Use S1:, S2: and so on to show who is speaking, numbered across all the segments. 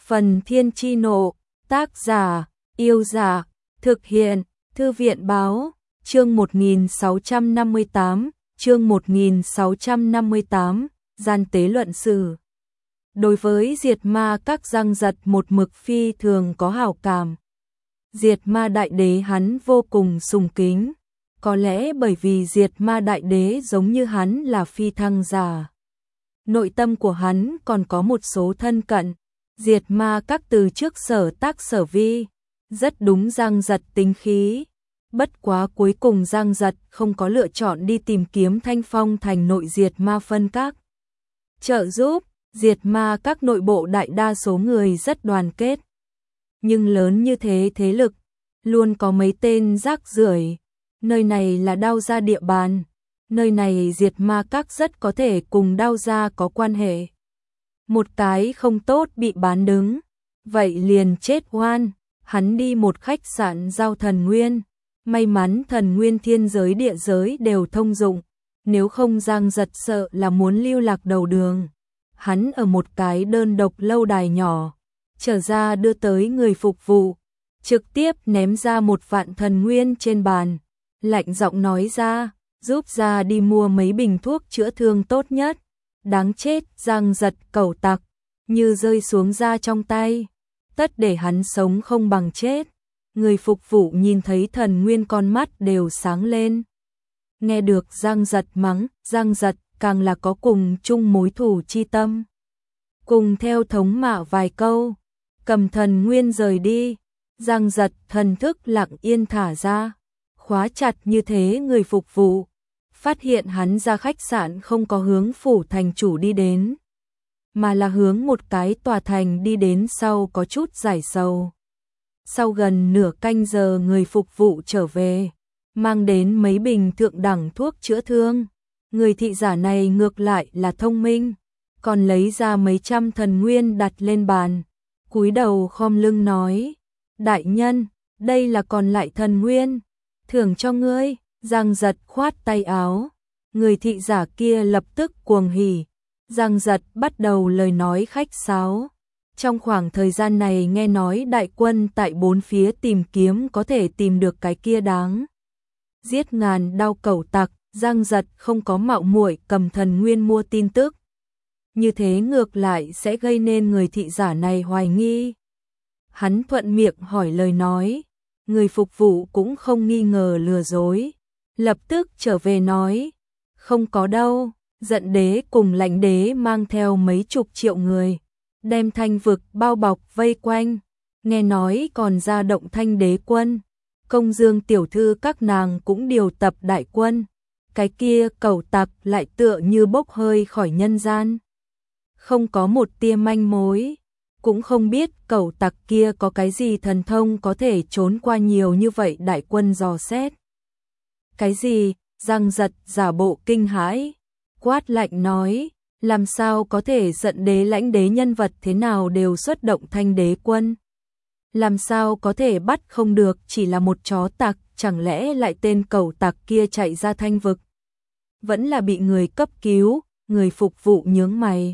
S1: Phần Thiên Chi Nộ, tác giả, Yêu Giả, thực hiện, Thư viện Báo, chương 1658, chương 1658, gian tế luận sử. Đối với Diệt Ma Các, Giang Giật một mực phi thường có hảo cảm. Diệt Ma Đại Đế hắn vô cùng sùng kính, có lẽ bởi vì Diệt Ma Đại Đế giống như hắn là phi thăng giả. Nội tâm của hắn còn có một số thân cận. Diệt Ma Các từ trước sở tác sở vi, rất đúng Giang Giật tính khí. Bất quá cuối cùng Giang Giật không có lựa chọn đi tìm kiếm Thanh Phong Thành nội Diệt Ma phân các trợ giúp. Diệt Ma Các nội bộ đại đa số người rất đoàn kết. Nhưng lớn như thế thế lực, luôn có mấy tên rác rưởi. Nơi này là Đao Gia địa bàn, nơi này Diệt Ma Các rất có thể cùng Đao Gia có quan hệ. Một cái không tốt bị bán đứng, vậy liền chết oan. Hắn đi một khách sạn giao thần nguyên, may mắn thần nguyên thiên giới địa giới đều thông dụng, nếu không Giang Giật sợ là muốn lưu lạc đầu đường. Hắn ở một cái đơn độc lâu đài nhỏ, trở ra đưa tới người phục vụ, trực tiếp ném ra 1 vạn thần nguyên trên bàn, lạnh giọng nói ra, giúp ra đi mua mấy bình thuốc chữa thương tốt nhất. Đáng chết, Giang Giật cẩu tặc, như rơi xuống ra trong tay, tất để hắn sống không bằng chết. Người phục vụ nhìn thấy thần nguyên con mắt đều sáng lên. Nghe được Giang Giật mắng, Giang Giật càng là có cùng chung mối thù chi tâm. Cùng theo thống mạ vài câu, cầm thần nguyên rời đi. Giang Giật thần thức lặng yên thả ra, khóa chặt như thế người phục vụ. Phát hiện hắn ra khách sạn không có hướng phủ thành chủ đi đến, mà là hướng một cái tòa thành đi đến, sau có chút giải sầu. Sau gần nửa canh giờ người phục vụ trở về, mang đến mấy bình thượng đẳng thuốc chữa thương. Người thị giả này ngược lại là thông minh, còn lấy ra mấy trăm thần nguyên đặt lên bàn, cúi đầu khom lưng nói, đại nhân, đây là còn lại thần nguyên, thưởng cho ngươi. Giang Giật khoát tay áo, người thị giả kia lập tức cuồng hỉ. Giang Giật bắt đầu lời nói khách sáo. Trong khoảng thời gian này nghe nói đại quân tại 4 phía tìm kiếm có thể tìm được cái kia đáng giết ngàn đao cẩu tặc. Giang Giật không có mạo muội cầm thần nguyên mua tin tức, như thế ngược lại sẽ gây nên người thị giả này hoài nghi. Hắn thuận miệng hỏi lời nói, người phục vụ cũng không nghi ngờ lừa dối, lập tức trở về nói, không có đâu. Giận đế cùng Lãnh đế mang theo mấy chục triệu người, đem Thanh vực bao bọc vây quanh, nghe nói còn ra động Thanh đế quân. Công Dương tiểu thư các nàng cũng điều tập đại quân. Cái kia cẩu tặc lại tựa như bốc hơi khỏi nhân gian, không có một tia manh mối, cũng không biết cẩu tặc kia có cái gì thần thông có thể trốn qua nhiều như vậy đại quân dò xét. Cái gì? Giang Giật giả bộ kinh hãi, quát lạnh nói, làm sao có thể? Giận đế Lãnh đế nhân vật thế nào đều xuất động Thanh đế quân, làm sao có thể bắt không được? Chỉ là một chó tặc, chẳng lẽ lại tên cẩu tặc kia chạy ra Thanh vực, vẫn là bị người cấp cứu? Người phục vụ nhướng mày,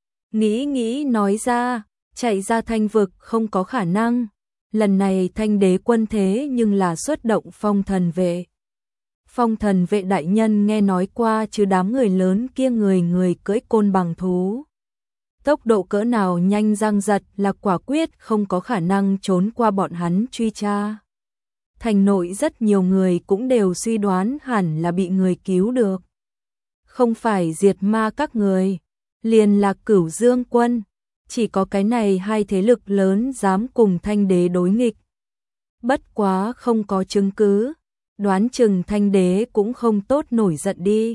S1: nghĩ nói ra, chạy ra Thanh vực không có khả năng. Lần này Thanh đế quân thế nhưng là xuất động Phong thần vệ. Phong thần vệ đại nhân nghe nói qua chứ? Đám người lớn kia người cưỡi côn bằng thú, tốc độ cỡ nào nhanh? Giang Giật là quả quyết không có khả năng trốn qua bọn hắn truy tra. Thành nội rất nhiều người cũng đều suy đoán hẳn là bị người cứu được. Không phải Diệt Ma Các người, liền là Cửu Dương quân. Chỉ có cái này hai thế lực lớn dám cùng Thanh đế đối nghịch. Bất quá không có chứng cứ, đoán chừng Thanh đế cũng không tốt nổi giận đi.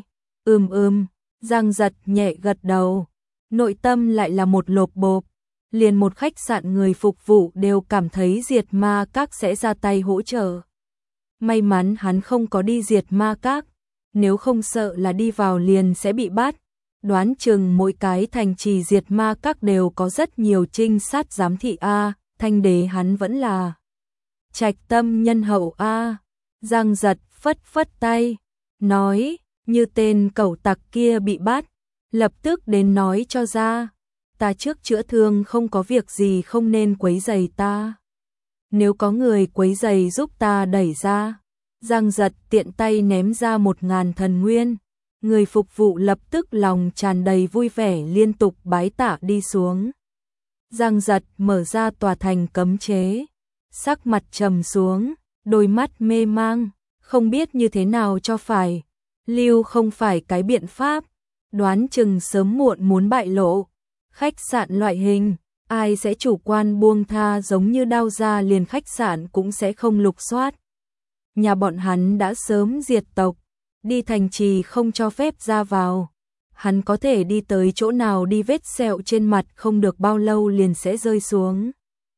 S1: Giang Giật nhẹ gật đầu, nội tâm lại là một lộp bộp. Liền một khách sạn người phục vụ đều cảm thấy Diệt Ma Các sẽ ra tay hỗ trợ. May mắn hắn không có đi Diệt Ma Các, nếu không sợ là đi vào liền sẽ bị bắt. Đoán chừng mỗi cái thành trì Diệt Ma Các đều có rất nhiều trinh sát giám thị a. Thanh đế hắn vẫn là trạch tâm nhân hậu a. Giang Giật phất phất tay, nói, như tên cẩu tặc kia bị bắt, lập tức đến nói cho ra. ta trước chữa thương không có việc gì không nên quấy rầy ta. Nếu có người quấy rầy giúp ta đẩy ra. Giang Giật tiện tay ném ra 1000 thần nguyên. Người phục vụ lập tức lòng tràn đầy vui vẻ liên tục bái tạ đi xuống. Giang Giật mở ra tòa thành cấm chế. Sắc mặt trầm xuống, đôi mắt mê mang, không biết như thế nào cho phải. Lưu không phải cái biện pháp, đoán chừng sớm muộn muốn bại lộ. Khách sạn loại hình, ai sẽ chủ quan buông tha giống như Đao gia liền khách sạn cũng sẽ không lục soát. Nhà bọn hắn đã sớm diệt tộc, đi thành trì không cho phép ra vào. Hắn có thể đi tới chỗ nào đi vết sẹo trên mặt không được bao lâu liền sẽ rơi xuống.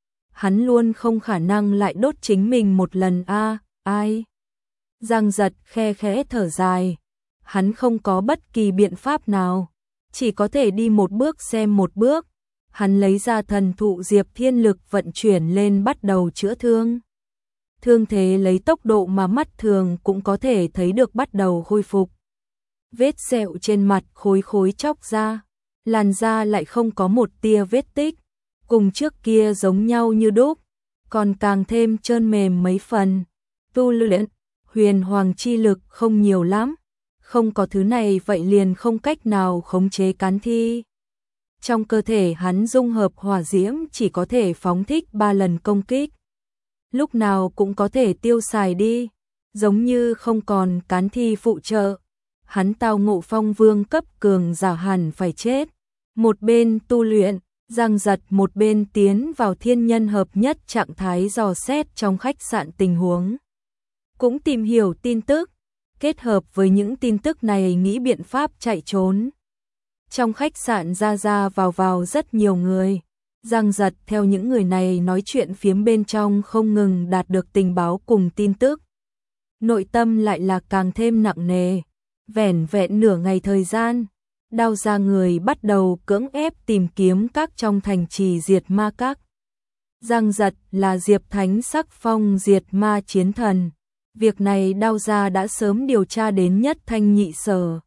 S1: Hắn luôn không khả năng lại đốt chính mình một lần ai. Giang Giật khe khẽ thở dài. Hắn không có bất kỳ biện pháp nào, chỉ có thể đi một bước xem một bước. Hắn lấy ra thần thụ Diệp Thiên Lực vận chuyển lên bắt đầu chữa thương. Thương thế lấy tốc độ mà mắt thường cũng có thể thấy được bắt đầu khôi phục. Vết sẹo trên mặt khối khối chóc ra, làn da lại không có một tia vết tích, cùng trước kia giống nhau như đúc, còn càng thêm trơn mềm mấy phần. Tu luyện, huyền hoàng chi lực không nhiều lắm, không có thứ này vậy liền không cách nào khống chế cán thi. Trong cơ thể hắn dung hợp hỏa diễm chỉ có thể phóng thích 3 lần công kích. Lúc nào cũng có thể tiêu xài đi, giống như không còn cán thi phụ trợ. Hắn tao ngộ phong vương cấp cường giả hẳn phải chết. Một bên tu luyện, Giang Giật một bên tiến vào thiên nhân hợp nhất trạng thái dò xét trong khách sạn tình huống. Cũng tìm hiểu tin tức, kết hợp với những tin tức này nghĩ biện pháp chạy trốn. Trong khách sạn ra vào rất nhiều người. Giang Giật theo những người này nói chuyện phiếm bên trong không ngừng đạt được tình báo cùng tin tức. Nội tâm lại là càng thêm nặng nề. Vẻn vẹn nửa ngày thời gian, Đao gia người bắt đầu cưỡng ép tìm kiếm các trong thành trì diệt ma các. Giang Giật là Diệp Thánh sắc phong diệt ma chiến thần. Việc này Đao gia đã sớm điều tra đến Nhất Thanh nhị sở.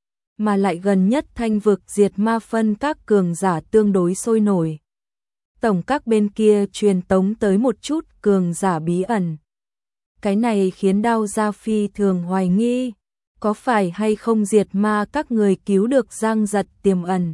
S1: Mà lại gần Nhất Thanh vực diệt ma phân các cường giả tương đối sôi nổi. Tổng các bên kia truyền tống tới một chút cường giả bí ẩn. Cái này khiến Đao gia phi thường hoài nghi. Có phải hay không diệt ma các người cứu được Giang Giật tiềm ẩn.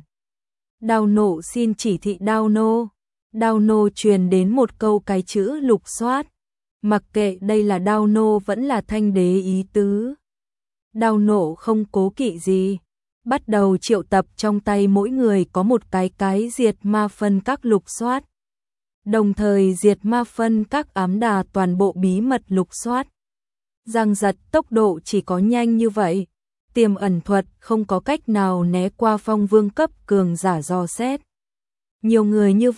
S1: Đao nộ xin chỉ thị Đao nô. Đao nô truyền đến một câu cái chữ lục soát. Mặc kệ đây là Đao nô vẫn là Thanh đế ý tứ. Đao nộ không cố kỵ gì. Bắt đầu triệu tập trong tay mỗi người có một cái diệt ma phân các lục soát. Đồng thời diệt ma phân các ám đà toàn bộ bí mật lục soát. Giang Giật tốc độ chỉ có nhanh như vậy, tiềm ẩn thuật không có cách nào né qua phong vương cấp cường giả dò xét. Nhiều người như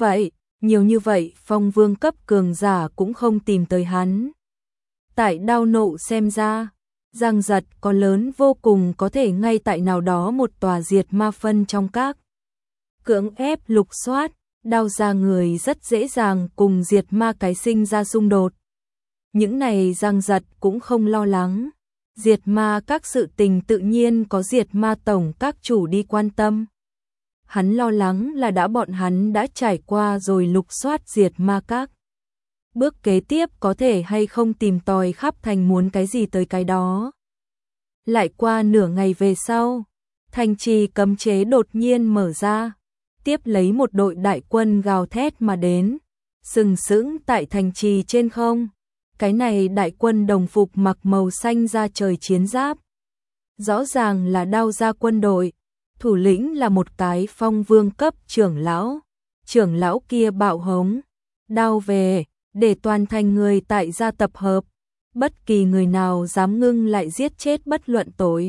S1: vậy phong vương cấp cường giả cũng không tìm tới hắn. Tại Đao nộ xem ra, Giang Giật có lớn vô cùng có thể ngay tại nào đó một tòa diệt ma phân trong các. Cưỡng ép lục soát, Đao gia người rất dễ dàng cùng diệt ma cái sinh ra xung đột. Những này Giang Giật cũng không lo lắng. Diệt ma các sự tình tự nhiên có diệt ma tổng các chủ đi quan tâm. Hắn lo lắng là bọn hắn đã trải qua rồi lục soát diệt ma các. Bước kế tiếp có thể hay không tìm tòi khắp thành muốn cái gì tới cái đó. Lại qua nửa ngày về sau, thành trì cấm chế đột nhiên mở ra. Tiếp lấy một đội đại quân gào thét mà đến, sừng sững tại thành trì trên không. Cái này đại quân đồng phục mặc màu xanh da trời chiến giáp. Rõ ràng là Đao gia quân đội, thủ lĩnh là một cái phong vương cấp trưởng lão. Trưởng lão kia bạo hống, Đao về, để toàn thành người tại gia tập hợp. Bất kỳ người nào dám ngưng lại giết chết bất luận tội.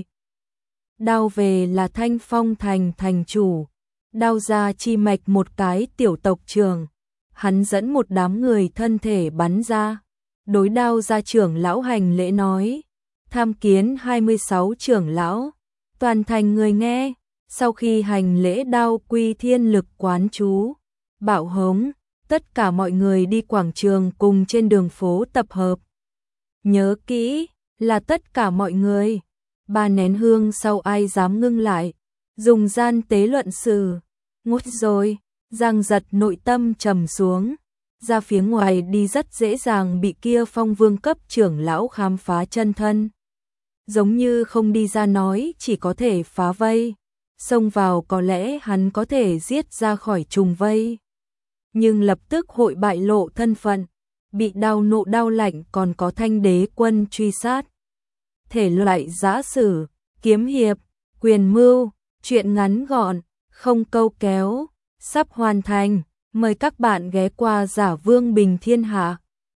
S1: Đao về là Thanh Phong thành thành chủ. Đao gia chi mạch một cái tiểu tộc trưởng. Hắn dẫn một đám người thân thể bắn ra. Đối Đao gia trưởng lão hành lễ nói. Tham kiến 26 trưởng lão. Toàn thành người nghe. Sau khi hành lễ Đao quy thiên lực quán chú. Bạo hống. Tất cả mọi người đi quảng trường cùng trên đường phố tập hợp. Nhớ kỹ là tất cả mọi người. 3 nén hương sau ai dám ngưng lại. Dùng gian tế luận xử. Ngút rồi. Giang Giật nội tâm trầm xuống, ra phía ngoài đi rất dễ dàng bị kia Phong Vương cấp trưởng lão khám phá chân thân. Giống như không đi ra nói chỉ có thể phá vây, xông vào có lẽ hắn có thể giết ra khỏi trùng vây. Nhưng lập tức hội bại lộ thân phận, bị đau nộ đau lạnh còn có Thanh Đế quân truy sát. Thể loại giã sử, kiếm hiệp, quyền mưu, truyện ngắn gọn, không câu kéo, sắp hoàn thành. Mời các bạn ghé qua Giả Vương Bình Thiên Hạ.